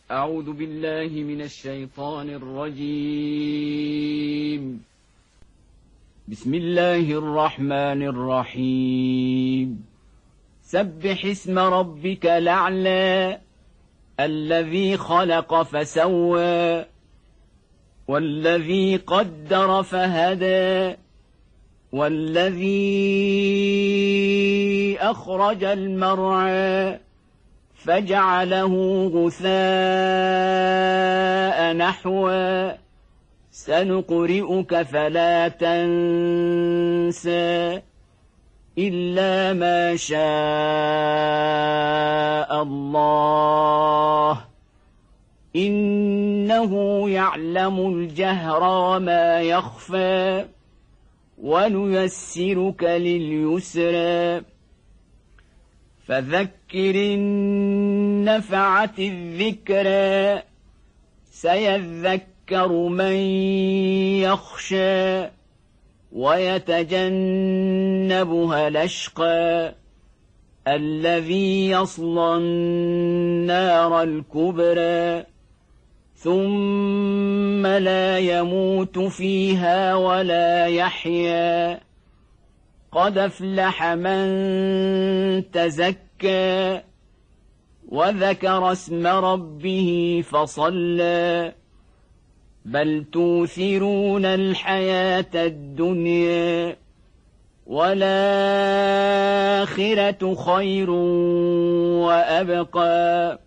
أعوذ بالله من الشيطان الرجيم. بسم الله الرحمن الرحيم. سبح اسم ربك الأعلى الذي خلق فسوى والذي قدر فهدى والذي أخرج المرعى فجعله غثاء نحوا سنقرئك فلا تنسى إلا ما شاء الله إنه يعلم الجهر وما يخفى ونيسرك لليسرى فذكر إن نفعت الذكرى سيذكر من يخشى ويتجنبها الأشقى الذي يصلى النار الكبرى ثم لا يموت فيها ولا يحيا قد أفلح من تزكى وذكر اسم ربه فصلى بل توثرون الحياة الدنيا والآخرة خير وأبقى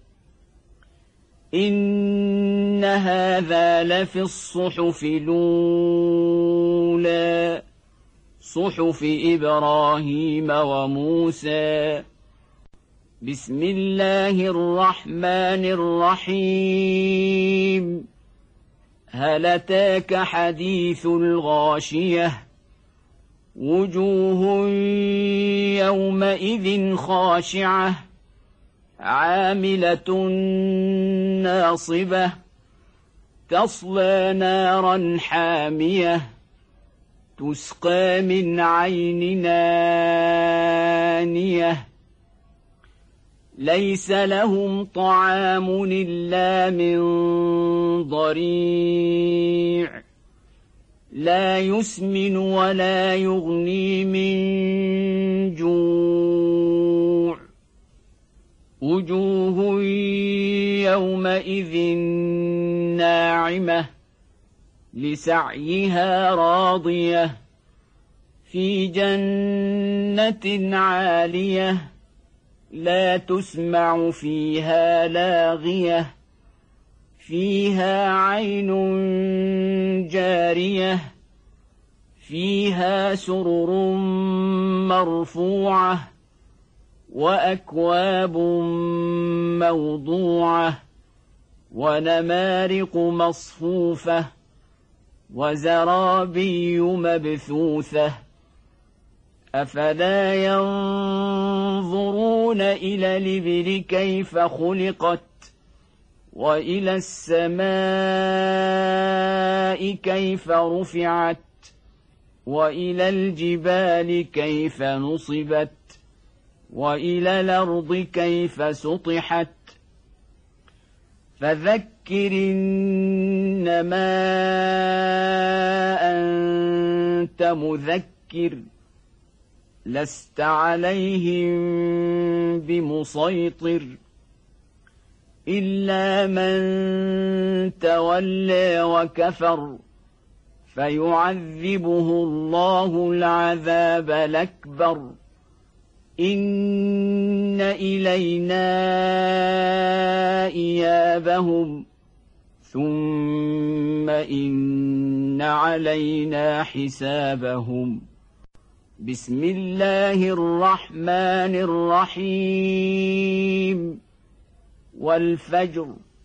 إن هذا لفي الصحف الأولى صحف إبراهيم وموسى. بسم الله الرحمن الرحيم. هل أتاك حديث الغاشية وجوه يومئذ خاشعة عاملة ناصبة تصلى نارا حامية تسقى من عين آنية ليس لهم طعام إلا من ضريع لا يسمن ولا يغني من جوع وجوه يومئذ ناعمة لسعيها راضية في جنة عالية لا تسمع فيها لاغية فيها عين جارية فيها سرر مرفوعة وأكواب موضوعة ونمارق مصفوفة وزرابي مبثوثة أفلا ينظرون إلى الإبل كيف خلقت وإلى السماء كيف رفعت وإلى الجبال كيف نصبت وإلى الأرض كيف سطحت فذكر إنما أنت مذكر لست عليهم بمسيطر إلا من تولى وكفر فيعذبه الله العذاب الأكبر إن إلينا إيابهم ثم إن علينا حسابهم. بسم الله الرحمن الرحيم. والفجر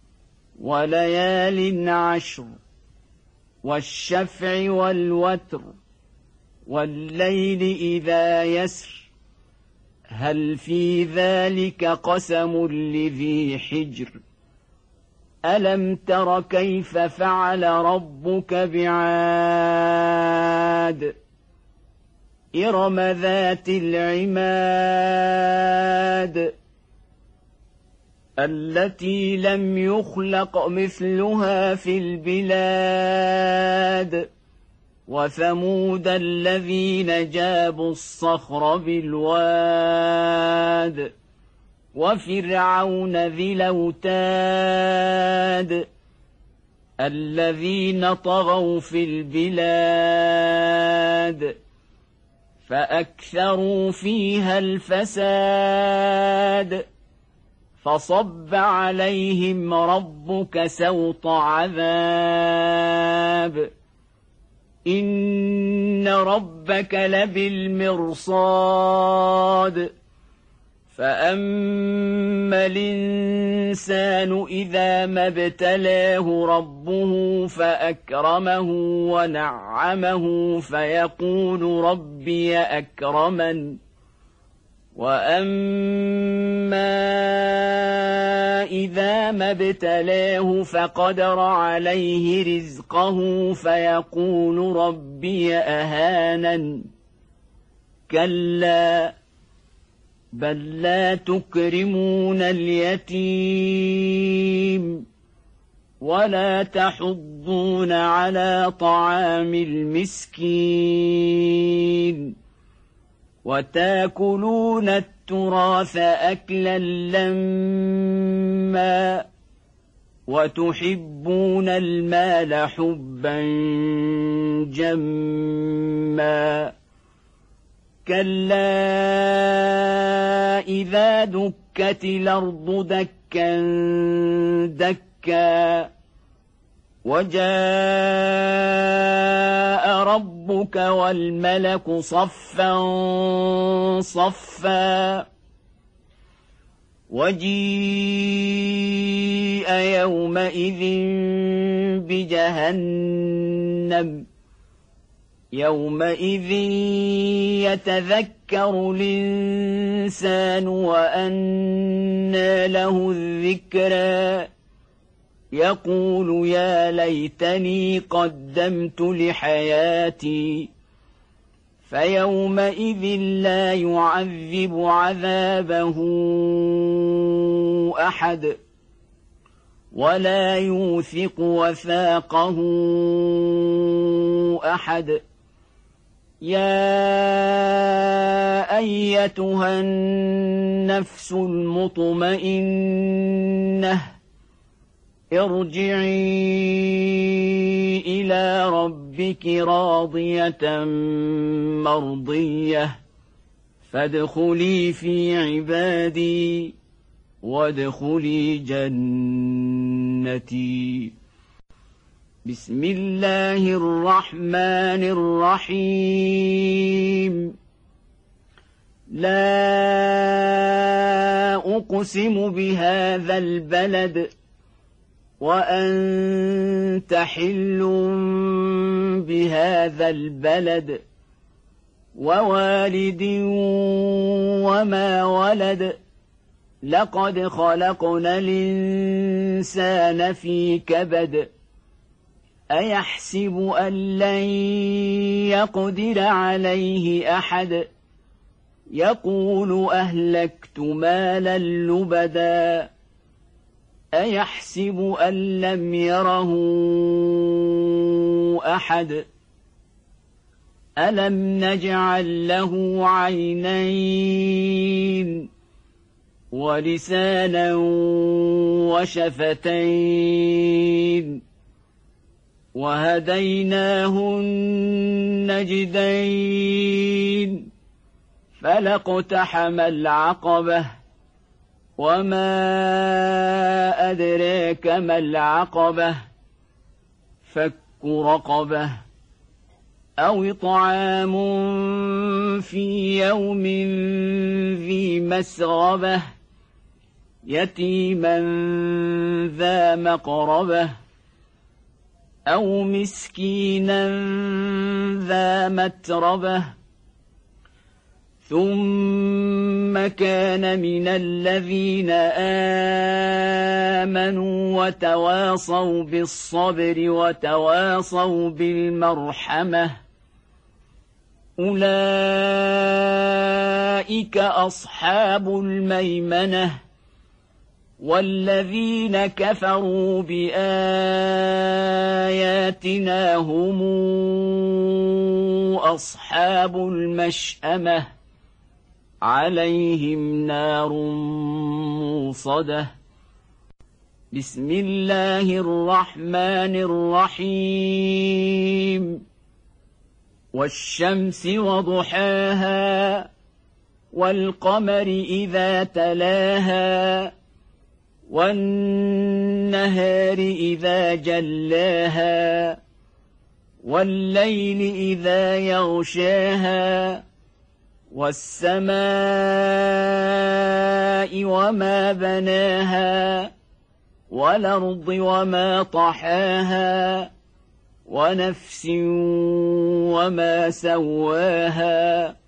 وليال عشر والشفع والوتر والليل إذا يسر هل في ذلك قسم لذي حجر ألم تر كيف فعل ربك بعاد إرم ذات العماد التي لم يخلق مثلها في البلاد وثمود الذين جابوا الصخر بالواد وفرعون ذي الأوتاد الذين طغوا في البلاد فأكثروا فيها الفساد فصب عليهم ربك سوط عذاب إن ربك لبالمرصاد فأما الإنسان إذا ما ابتلاه ربه فأكرمه ونعمه فيقول ربي أكرمن وأما إذا ما ابتلاه فقدر عليه رزقه فيقول ربي أهانن كلا بل لا تكرمون اليتيم ولا تحضون على طعام المسكين وتاكلون التراث أكلا لما وتحبون المال حبا جما كلا إذا دكت الأرض دكا دكا وجاء ربك والملك صفا صفا وجيء يومئذ بجهنم يومئذ يتذكر الإنسان وأنى له الذكرى يقول يا ليتني قدمت لحياتي فيومئذ لا يعذب عذابه أحد ولا يوثق وثاقه أحد يا أيتها النفس المطمئنة ارجعي إلى ربك راضية مرضية فادخلي في عبادي وادخلي جنتي بسم الله الرحمن الرحيم لا أقسم بهذا البلد وأنت حل بهذا البلد ووالد وما ولد لقد خلقنا الإنسان في كبد أيحسب أن لن يقدر عليه أحد يقول أهلكت مالا لبدا أيحسب أن لم يره أحد ألم نجعل له عينين ولسانا وشفتين وهديناه النجدين فلاقتحم العقبة وما أدراك ما العقبة فك رقبة أو إطعام في يوم ذي مسغبة يتيما ذا مقربة أو مسكينا ذا متربة ثم كان من الذين آمنوا وتواصوا بالصبر وتواصوا بالمرحمة أولئك أصحاب الميمنة والذين كفروا بآياتنا هم أصحاب المشأمة عليهم نار موصدة. بسم الله الرحمن الرحيم. والشمس وضحاها والقمر إذا تلاها والنهار إذا جلاها والليل إذا يغشاها والسماء وما بناها والأرض وما طحاها ونفس وما سواها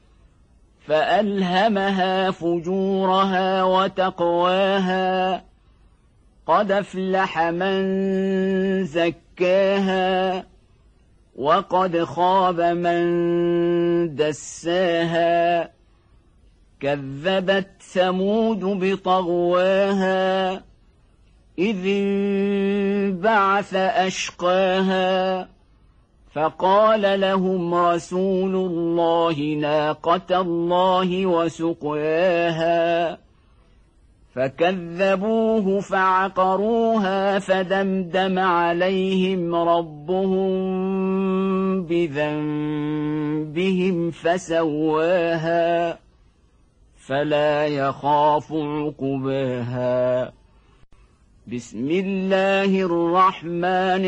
فألهمها فجورها وتقواها قد أفلح من زكاها وقد خاب من دساها. كذبت ثمود بطغواها إذ انبعث أشقاها فقال لهم رسول الله ناقة الله وسقياها فكذبوه فعقروها فدمدم عليهم ربهم بذنبهم فسواها فلا يخاف عقباها. بسم الله الرحمن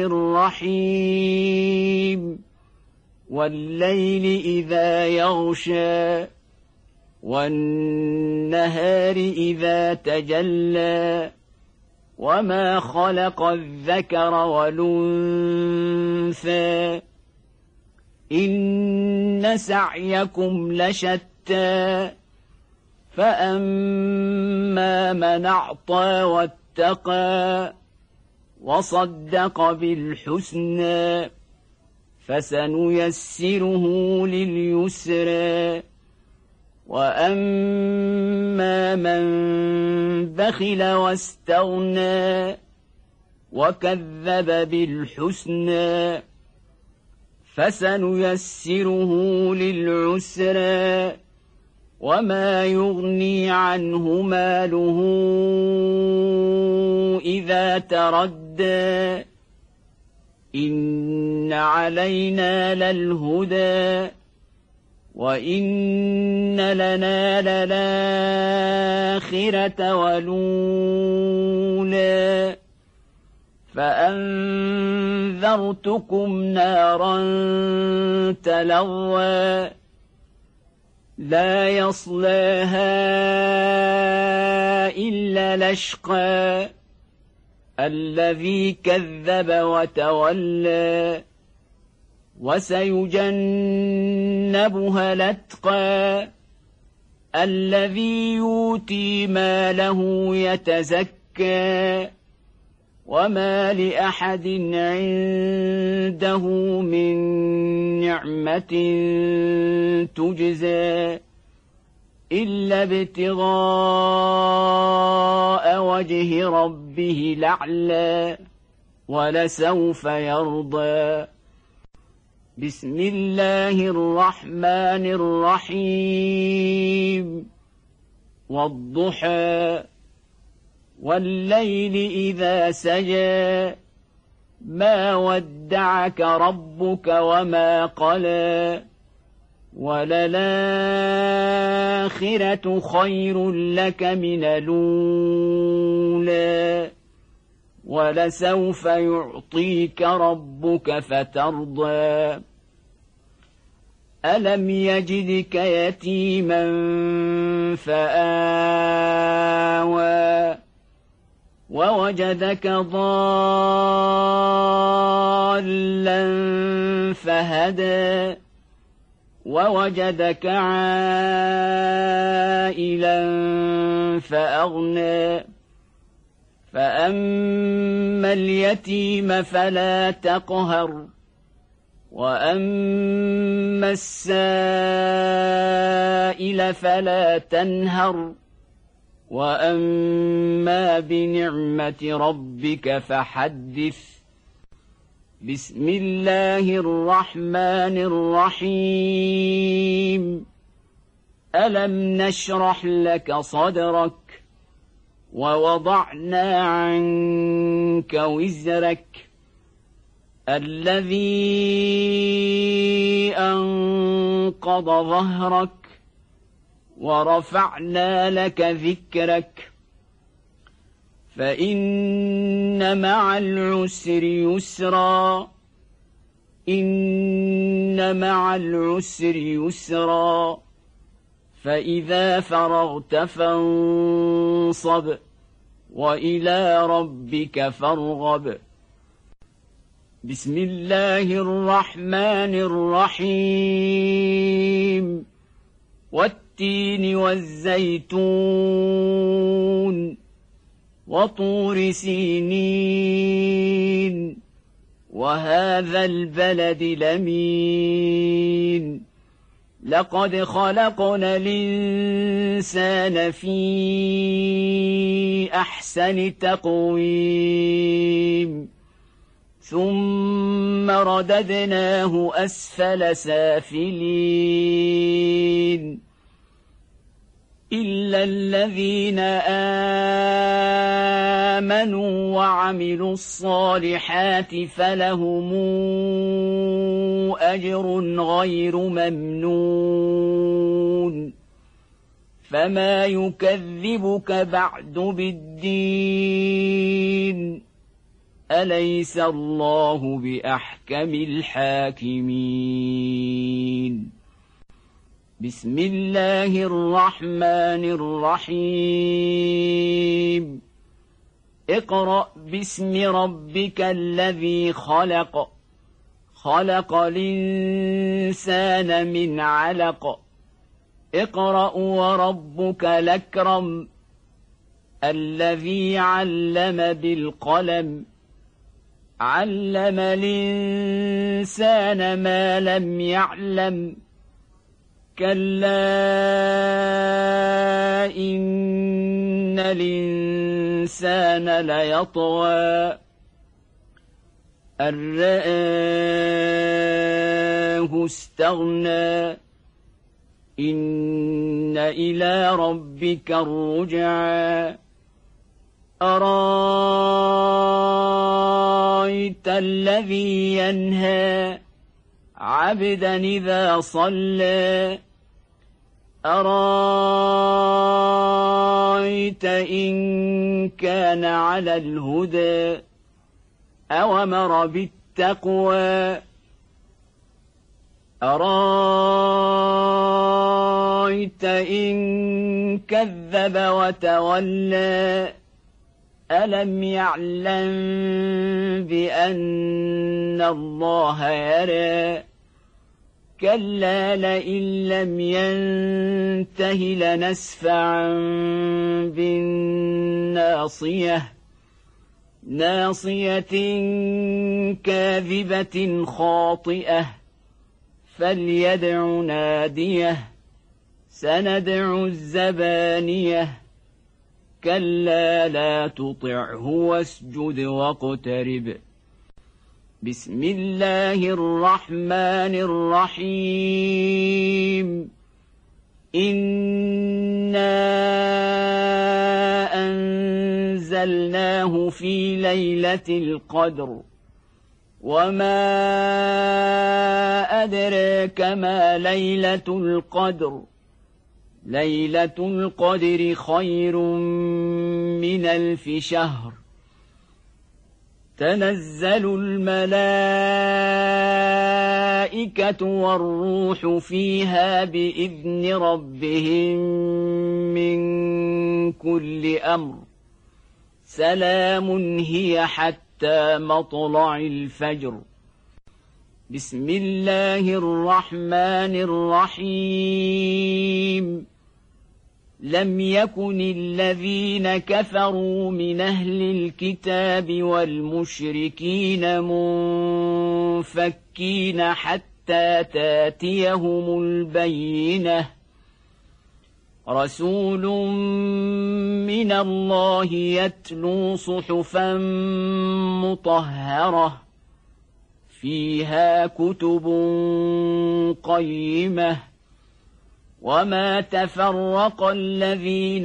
الرحيم. والليل إذا يغشى والنهار إذا تجلى وما خلق الذكر والأنثى إن سعيكم لشتى فأما من أعطى واتقى وصدق بالحسنى فسنيسره لليسرى وأما من بخل واستغنى وكذب بالحسنى فسنيسره للعسرى وما يغني عنه ماله إذا تردى إن علينا للهدى وإن لنا للآخرة والأولى فأنذرتكم نارا تلظى لا يصلاها إلا الأشقى الذي كذب وتولى وسيجنبها الأتقى الذي يؤتي ماله يتزكى وما لأحد عنده من نعمة تجزى إلا ابتغاء وجه ربه الأعلى ولسوف يرضى. بسم الله الرحمن الرحيم. والضحى والليل إذا سجى ما ودعك ربك وما قلى وللآخرة خير لك من الأولى ولسوف يعطيك ربك فترضى. ألم يجدك يتيما فآوى ووجدك ضالا فهدى ووجدك عائلا فأغنى فأما اليتيم فلا تقهر وأما السائل فلا تنهر وأما بنعمة ربك فحدث. بسم الله الرحمن الرحيم. ألم نشرح لك صدرك ووضعنا عنك وزرك الذي أنقض ظهرك ورفعنا لك ذكرك فإن مع العسر يسرا إن مع العسر يسرا فإذا فرغت فانصب وإلى ربك فارغب. بسم الله الرحمن الرحيم. والتين والزيتون وطور سينين وهذا البلد الأمين لقد خلقنا الإنسان في أحسن تقويم ثم رددناه أسفل سافلين إلا الذين آمنوا وعملوا الصالحات فلهم أجر غير ممنون فما يكذبك بعد بالدين أليس الله بأحكم الحاكمين. بسم الله الرحمن الرحيم. اقرأ باسم ربك الذي خلق خلق الإنسان من علق اقرأ وربك الأكرم الذي علم بالقلم علم الإنسان ما لم يعلم كلا إن الإنسان ليطغى أن رآه استغنى إن إلى ربك الرجعى أرأيت الذي ينهى عبدا إذا صلى أرأيت إن كان على الهدى أوامر بالتقوى أرأيت إن كذب وتولى ألم يعلم بأن الله يرى كلا لئن لم ينته لنسفعا بالناصية ناصية كاذبة خاطئة فليدع ناديه سندع الزبانية كلا لا تطعه واسجد واقترب. بسم الله الرحمن الرحيم. إنا أنزلناه في ليلة القدر وما أدراك ما ليلة القدر ليلة القدر خير من 1000 شهر تنزل الملائكة والروح فيها بإذن ربهم من كل أمر سلام هي حتى مطلع الفجر. بسم الله الرحمن الرحيم. لم يكن الذين كفروا من أهل الكتاب والمشركين منفكين حتى تاتيهم البينة رسول من الله يتلو صحفا مطهرة فيها كتب قيمة وما تفرق الذين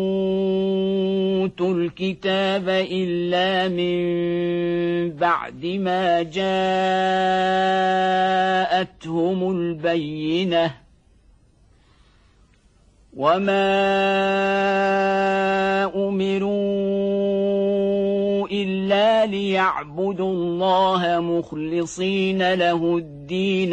أوتوا الكتاب إلا من بعد ما جاءتهم البينة وما أمروا إلا ليعبدوا الله مخلصين له الدين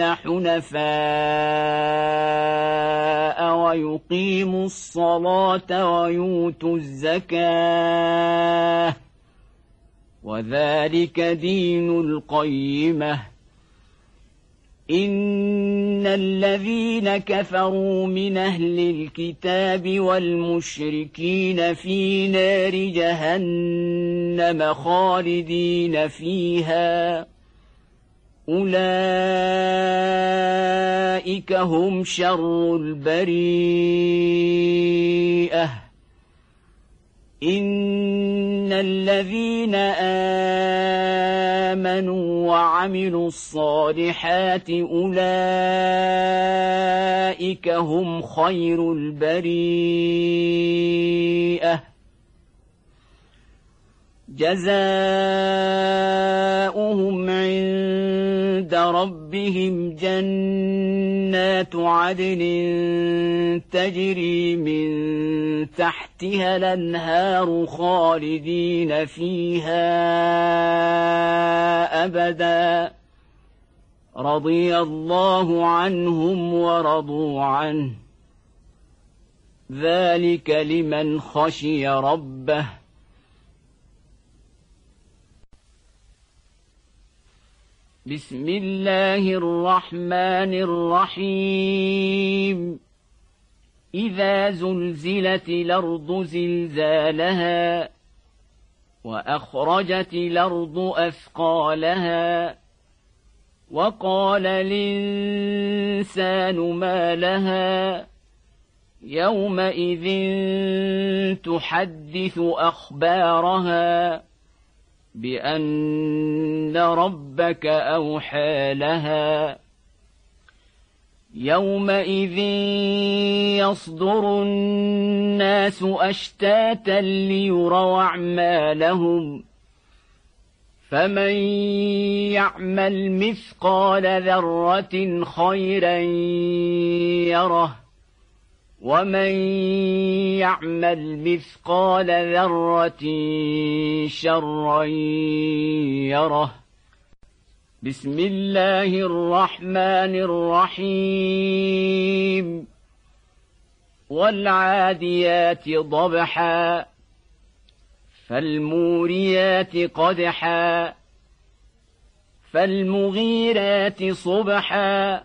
حنفاء ويقيموا الصلاة ويؤتوا الزكاة وذلك دين القيمة إن الذين كفروا من أهل الكتاب والمشركين في نار جهنم خالدين فيها أولئك هم شر البريئة إن الذين آمنوا وعملوا الصالحات أولئك هم خير البريئة جزاؤهم عند ربهم جنات عدن تجري من تحتها الأنهار خالدين فيها أبدا رضي الله عنهم ورضوا عنه ذلك لمن خشي ربه بسم الله الرحمن الرحيم إذا زلزلت الأرض زلزالها وأخرجت الأرض أثقالها وقال الإنسان ما لها يومئذ تحدث أخبارها بأن ربك أوحى لها يومئذ يصدر الناس أشتاتا ليروا أعمالهم فمن يعمل مثقال ذرة خيرا يره ومن يعمل مثقال ذرة شرا يره بسم الله الرحمن الرحيم والعاديات ضبحا فالموريات قدحا فالمغيرات صبحا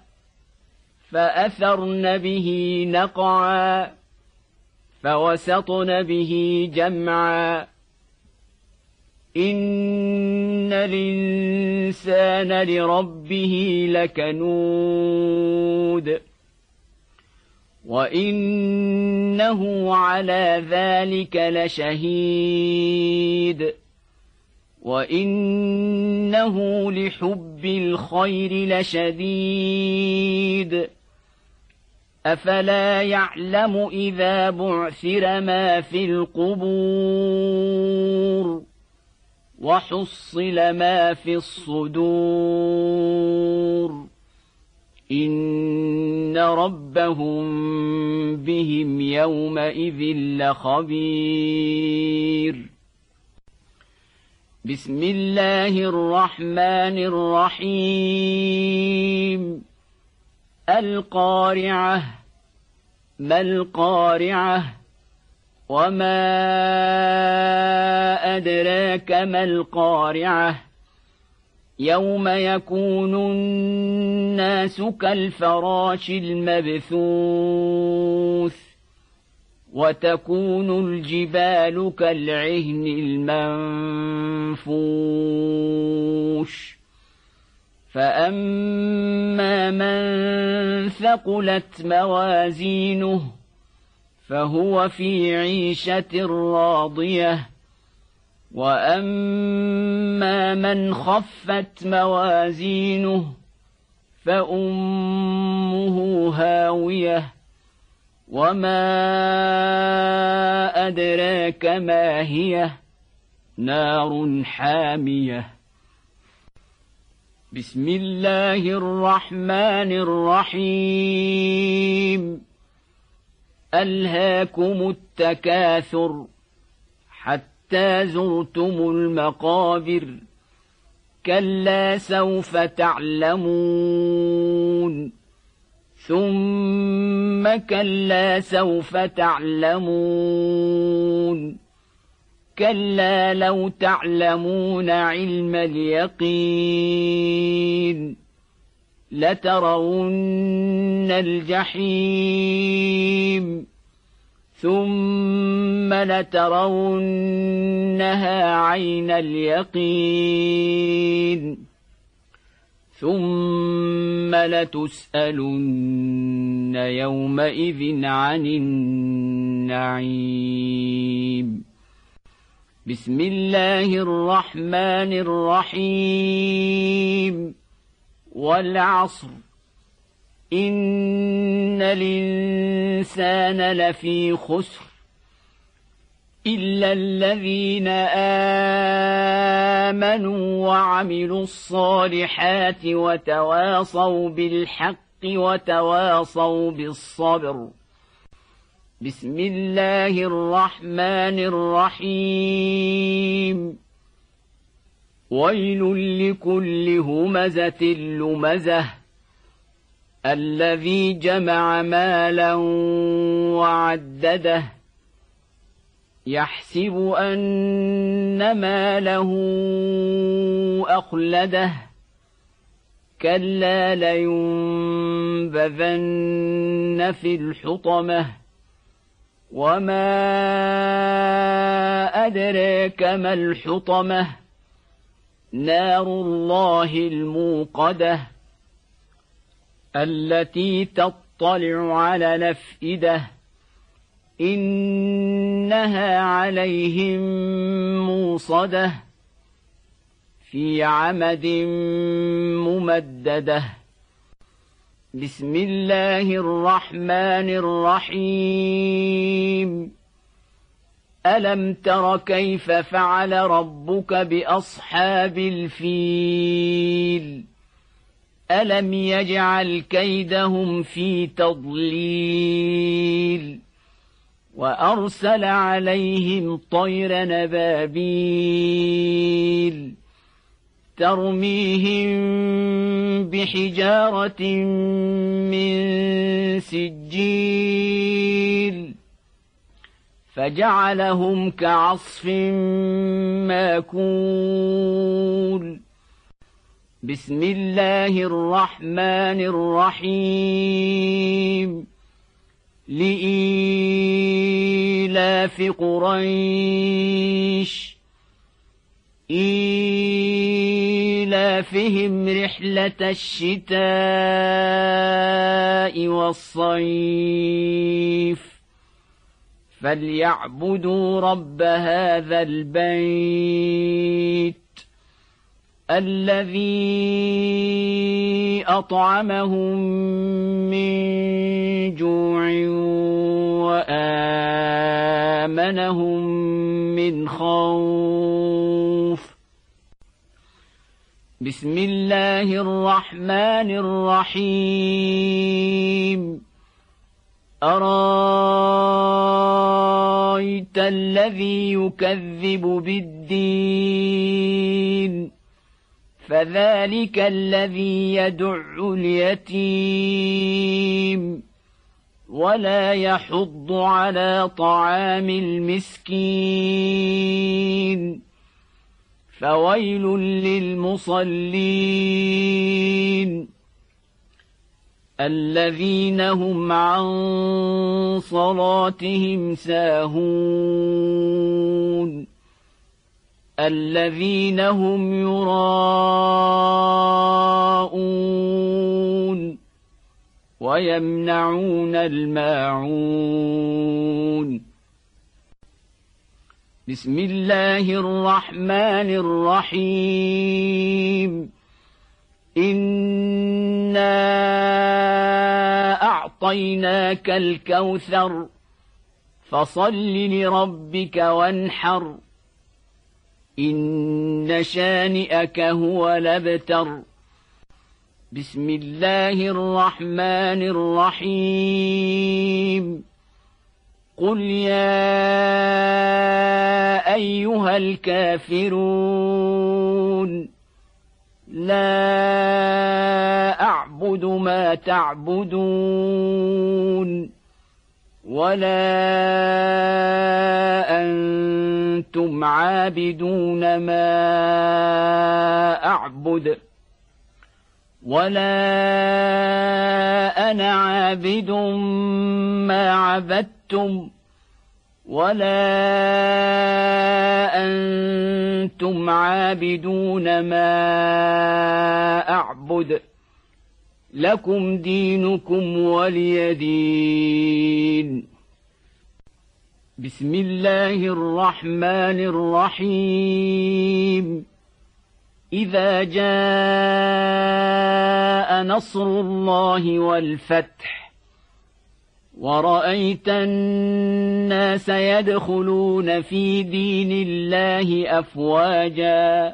فأثرن به نقعا فوسطن به جمعا إن الإنسان لربه لكنود وإنه على ذلك لشهيد وإنه لحب الخير لشديد أفلا يعلم إذا بعثر ما في القبور وحصل ما في الصدور إن ربهم بهم يومئذ لخبير بسم الله الرحمن الرحيم القارعة ما القارعة وما أدراك ما القارعة يوم يكون الناس كالفراش المبثوث وتكون الجبال كالعهن المنفوش فأما من ثقلت موازينه فهو في عيشة راضية وأما من خفت موازينه فأمه هاوية وما أدراك ما هي نار حامية بسم الله الرحمن الرحيم ألهاكم التكاثر حتى زرتم المقابر كلا سوف تعلمون ثم كلا سوف تعلمون كلا لو تعلمون علم اليقين لترون الجحيم ثم لترونها عين اليقين ثم لتسألن يومئذ عن النعيم بسم الله الرحمن الرحيم والعصر إن الإنسان لفي خسر إلا الذين آمنوا وعملوا الصالحات وتواصوا بالحق وتواصوا بالصبر بسم الله الرحمن الرحيم ويل لكل همزة لمزة الذي جمع مالا وعدده يحسب أن ماله أخلده كلا لينبذن في الحطمة وما أدراك ما الحطمة نار الله الموقدة التي تطلع على الأفئدة إنها عليهم موصدة في عمد ممددة بسم الله الرحمن الرحيم ألم تر كيف فعل ربك بأصحاب الفيل ألم يجعل كيدهم في تضليل وأرسل عليهم طير نبابيل ترميهم بحجارة من سجيل فجعلهم كعصف ماكول بسم الله الرحمن الرحيم لإيلاف قريش إيلافهم رحلة الشتاء والصيف فليعبدوا رب هذا البيت الذي أطعمهم من جوع وآمنهم من خوف بسم الله الرحمن الرحيم أرأيت الذي يكذب بالدين فذلك الذي يدع اليتيم ولا يحض على طعام المسكين فويل للمصلين الذين هم عن صلاتهم ساهون الذين هم يراءون ويمنعون الماعون. بسم الله الرحمن الرحيم. إنا أعطيناك الكوثر فصل لربك وانحر إن شانئك هو الأبتر. بسم الله الرحمن الرحيم. قل يا أيها الكافرون لا أعبد ما تعبدون ولا أنتم عابدون ما أعبد ولا أنا عابد ما عبدتم ولا أنتم عابدون ما أعبد لكم دينكم ولي دين. بسم الله الرحمن الرحيم. إذا جاء نصر الله والفتح ورأيت الناس يدخلون في دين الله أفواجا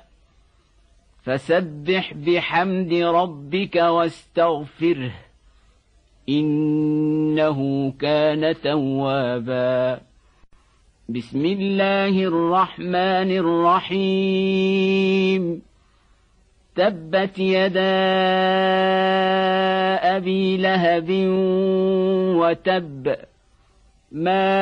فسبح بحمد ربك واستغفره إنه كان توابا. بسم الله الرحمن الرحيم. تبت يدا أبي لهب وتب ما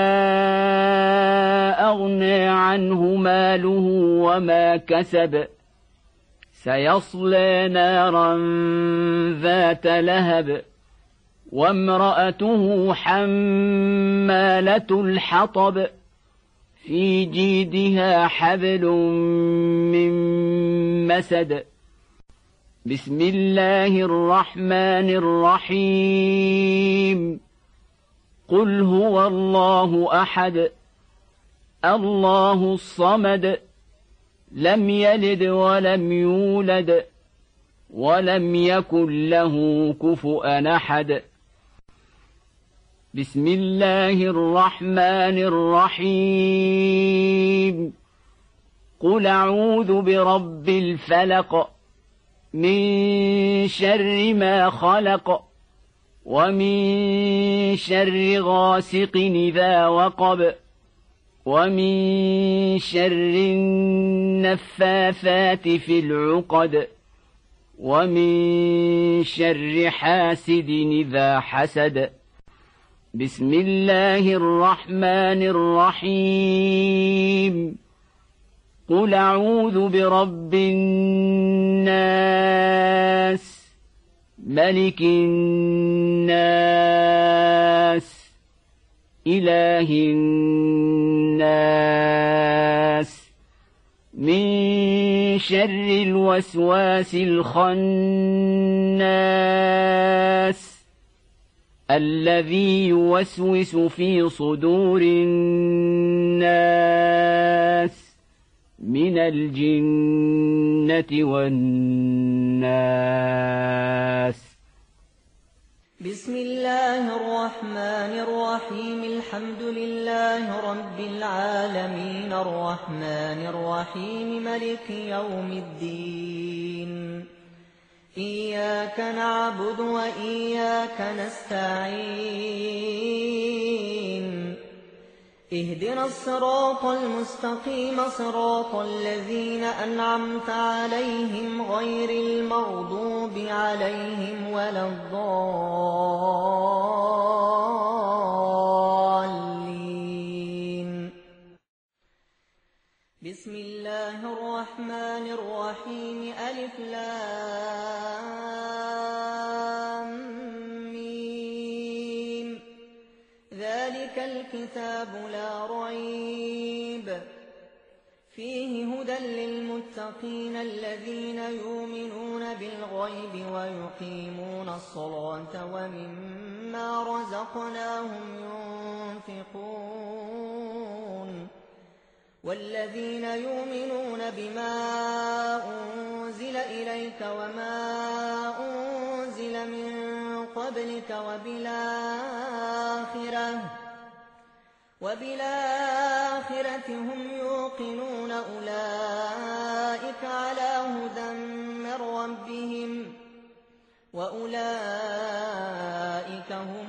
أغنى عنه ماله وما كسب سيصلى نارا ذات لهب وامرأته حمالة الحطب في جيدها حبل من مسد. بسم الله الرحمن الرحيم. قل هو الله أحد الله الصمد لم يلد ولم يولد ولم يكن له كفؤا أحد. بسم الله الرحمن الرحيم. قل أعوذ برب الفلق من شر ما خلق ومن شر غاسق إذا وقب ومن شر النفاثات في العقد ومن شر حاسد إذا حسد. بسم الله الرحمن الرحيم. قل أعوذ برب الناس ملك الناس إله الناس من شر الوسواس الخناس الذي يوسوس في صدور الناس من الجنة والناس. بسم الله الرحمن الرحيم. الحمد لله رب العالمين الرحمن الرحيم ملك يوم الدين. إياك نعبد وإياك نستعين. اهدنا الصراط المستقيم صراط الذين أنعمت عليهم غير المغضوب عليهم ولا الضالين. بسم الله الرحمن الرحيم. ألف لام ميم. ذلك الكتاب لا ريب فيه هدى للمتقين الذين يؤمنون بالغيب ويقيمون الصلاة ومما رزقناهم ينفقون والذين يؤمنون بما أنزل إليك وما أنزل من قبلك وبالآخرة هم يوقنون أولئك على هدى من ربهم وأولئك هم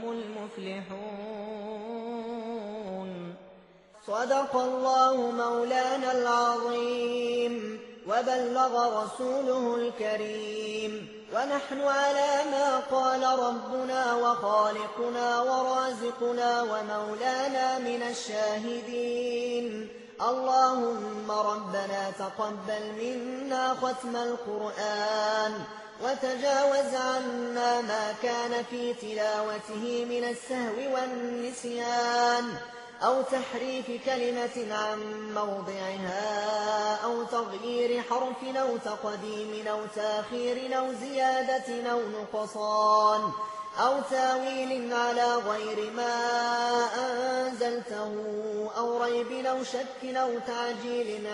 المفلحون صدق الله مولانا العظيم وبلغ رسوله الكريم ونحن على ما قال ربنا وخالقنا ورازقنا ومولانا من الشاهدين اللهم ربنا تقبل منا ختم القرآن وتجاوز عنا ما كان في تلاوته من السهو والنسيان أو تحريف كلمة عن موضعها أو تغيير حرف أو تقديم أو تاخير أو زيادة أو نقصان أو تاويل على غير ما أنزلته أو ريب أو شك أو تعجيل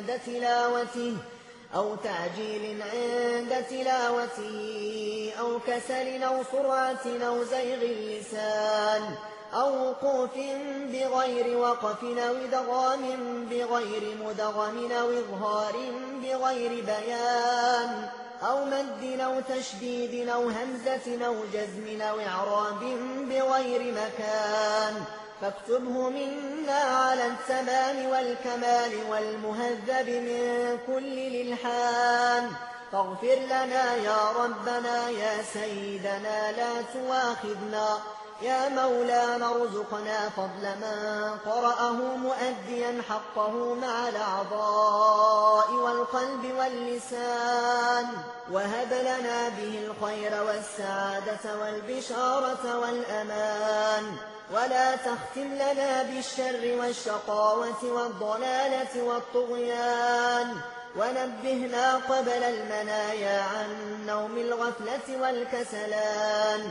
عند تلاوته أو كسل أو سرعة أو زيغ اللسان أو وقوف بغير وقف أو إدغام بغير مدغم أو إظهار بغير بيان أو مد أو تشديد أو همزة أو جزم أو إعراب بغير مكان فاكتبه منا على التمام والكمال والمهذب من كل للحان فاغفر لنا يا ربنا يا سيدنا لا تواخذنا يا مولانا ارزقنا فضل من قرأه مؤديا حقه مع الأعضاء والقلب واللسان وهب لنا به الخير والسعادة والبشارة والأمان ولا تختم لنا بالشر والشقاوة والضلالة والطغيان ونبهنا قبل المنايا عن نوم الغفلة والكسلان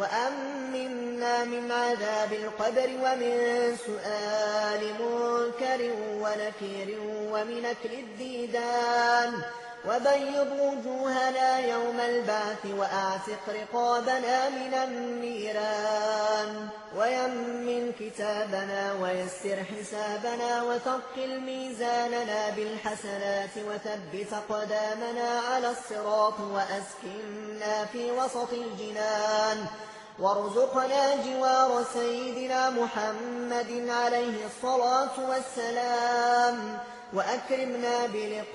وأمنا من عذاب القبر ومن سؤال منكر ونكير ومن أكل الديدان وبيض وجوهنا يوم البعث وأعتق رقابنا من النيران ويمن كتابنا ويسر حسابنا وثقل ميزاننا بالحسنات وثبت قدامنا على الصراط وأسكننا في وسط الجنان وارزقنا جوار سيدنا محمد عليه الصلاة والسلام وأكرمنا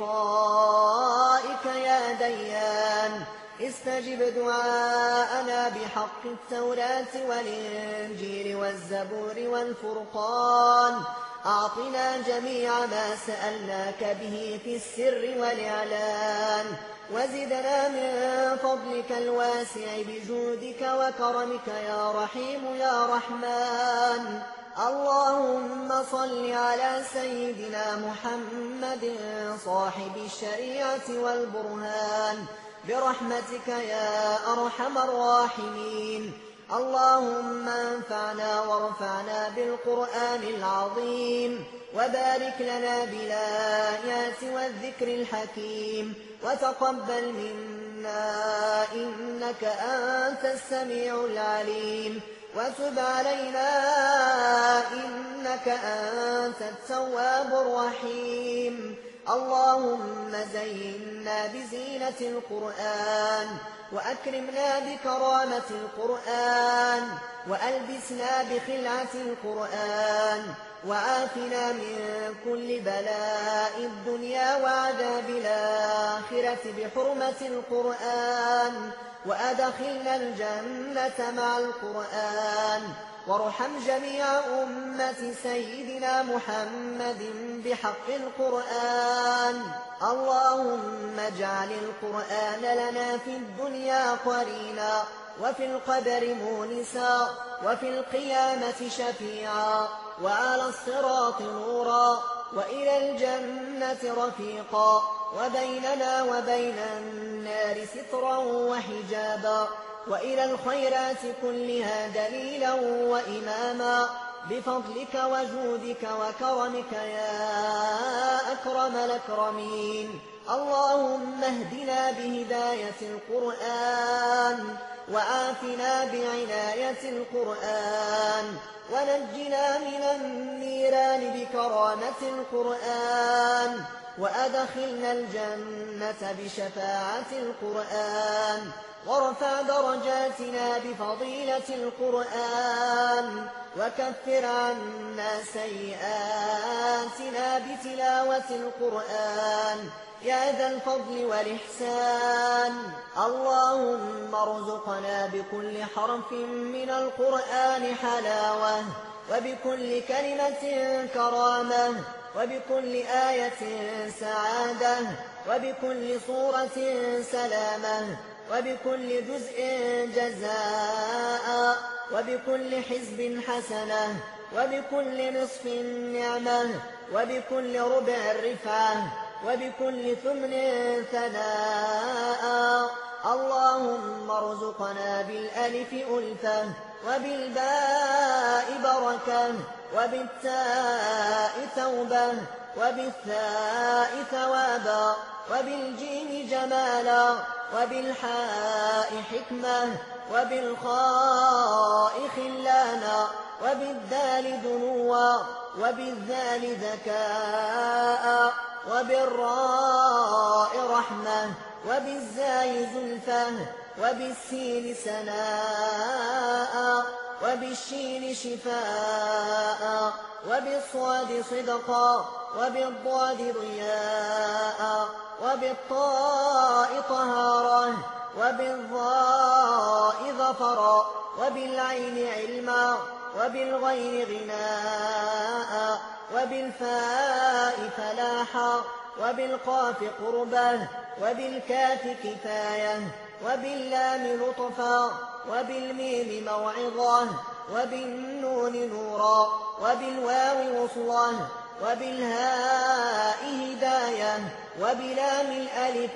بلقائك يا ديان استجب دعاءنا بحق التوراة والإنجيل والزبور والفرقان أعطنا جميع ما سألناك به في السر والإعلان وزدنا من فضلك الواسع بجودك وكرمك يا رحيم يا رحمن اللهم صل على سيدنا محمد صاحب الشريعة والبرهان برحمتك يا أرحم الراحمين اللهم انفعنا وارفعنا بالقرآن العظيم وبارك لنا بالآيات والذكر الحكيم وتقبل منا إنك أنت السميع العليم وتب علينا إنك أنت التواب الرحيم اللهم زينا بزينة القرآن وأكرمنا بكرامة القرآن وألبسنا بخلعة القرآن وعافنا من كل بلاء الدنيا وعذاب الآخرة بحرمة القرآن وأدخلنا الجنة مع القرآن وارحم جميع أمة سيدنا محمد بحق القرآن اللهم اجعل القرآن لنا في الدنيا قرينا وفي القبر مونسا وفي القيامة شفيعا وعلى الصراط نورا وإلى الجنة رفيقا وبيننا وبين النار سترا وحجابا وإلى الخيرات كلها دليلا وإماما بفضلك وجودك وكرمك يا أكرم الأكرمين. اللهم اهدنا بهداية القرآن وعافنا بعناية القرآن ونجنا من النيران بكرامة القرآن وأدخلنا الجنة بشفاعة القرآن وارفع درجاتنا بفضيلة القرآن وكفر عنا سيئاتنا بتلاوة القرآن يا ذا الفضل والإحسان. اللهم ارزقنا بكل حرف من القرآن حلاوة وبكل كلمة كرامة وبكل آية سعادة وبكل صورة سلامة وبكل جزء جزاء وبكل حزب حسنة وبكل نصف نعمة وبكل ربع رفعة وبكل ثمن ثناء. اللهم ارزقنا بالألف ألفة وبالباء بركة وبالتاء توبة وبالثاء ثوابا وبالجيم جمالا وبالحاء حكمة وبالخاء خلانا وبالدال دنوا وبالذال ذكاء وبالراء رحمة وبالزاي زلفة وبالسين سناء وبالشين شفاء وبالصاد صدقا وبالضاد ضياء وبالطاء طهارة وبالضاء ظفرا وبالعين علما وبالغين غناء وبالفاء فلاحا وبالقاف قربة وبالكاف كفاية وباللام لطفا وبالميم موعظة وبالنون نورا وبالواو وصلة وبالهاء هداية وبلام الألف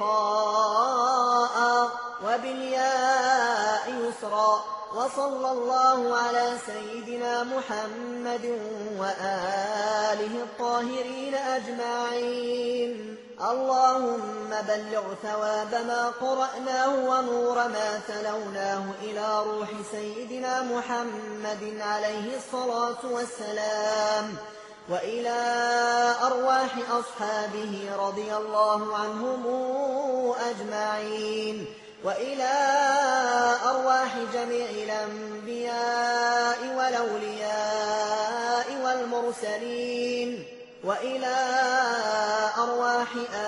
لقاء وبالياء يسرا. وصلى الله على سيدنا محمد وآله الطاهرين أجمعين. اللهم بلغ ثواب ما قرأناه ونور ما تلوناه إلى روح سيدنا محمد عليه الصلاة والسلام وإلى أرواح أصحابه رضي الله عنهم أجمعين وإلى أرواح جميع الأنبياء والأولياء والمرسلين وإلى أرواح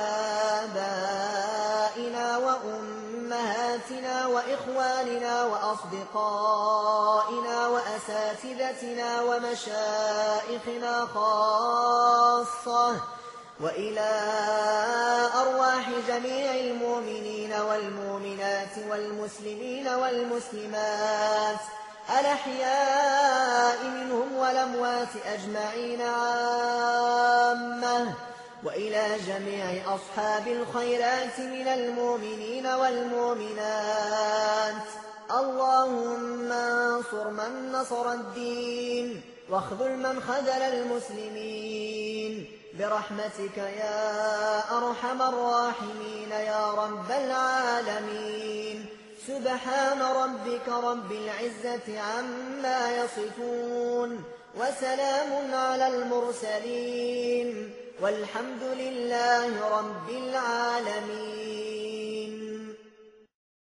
آبائنا وأمهاتنا وإخواننا وأصدقائنا وأساتذتنا ومشائخنا خاصة وإلى أرواح جميع المؤمنين والمؤمنات والمسلمين والمسلمات الأحياء منهم والأموات أجمعين عامة وإلى جميع أصحاب الخيرات من المؤمنين والمؤمنات. اللهم انصر من نصر الدين واخذل من خذل المسلمين برحمتك يا أرحم الراحمين يا رب العالمين. سبحان ربك رب العزة عما يصفون وسلام على المرسلين والحمد لله رب العالمين.